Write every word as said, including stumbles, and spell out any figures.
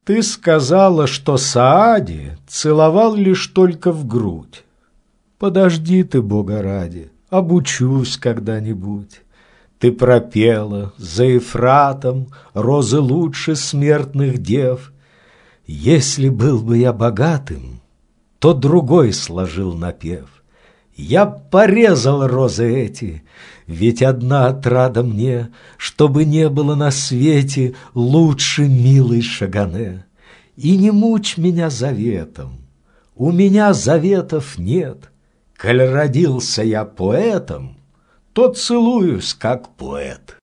Ты сказала, что Саади целовал лишь только в грудь. Подожди ты, Бога ради, обучусь когда-нибудь. Ты пропела за Ефратом розы лучше смертных дев. Если был бы я богатым, то другой сложил напев. Я порезал розы эти, ведь одна отрада мне, чтобы не было на свете лучше милой Шагане. И не мучь меня заветом, у меня заветов нет. Коль родился я поэтом, то целуюсь, как поэт.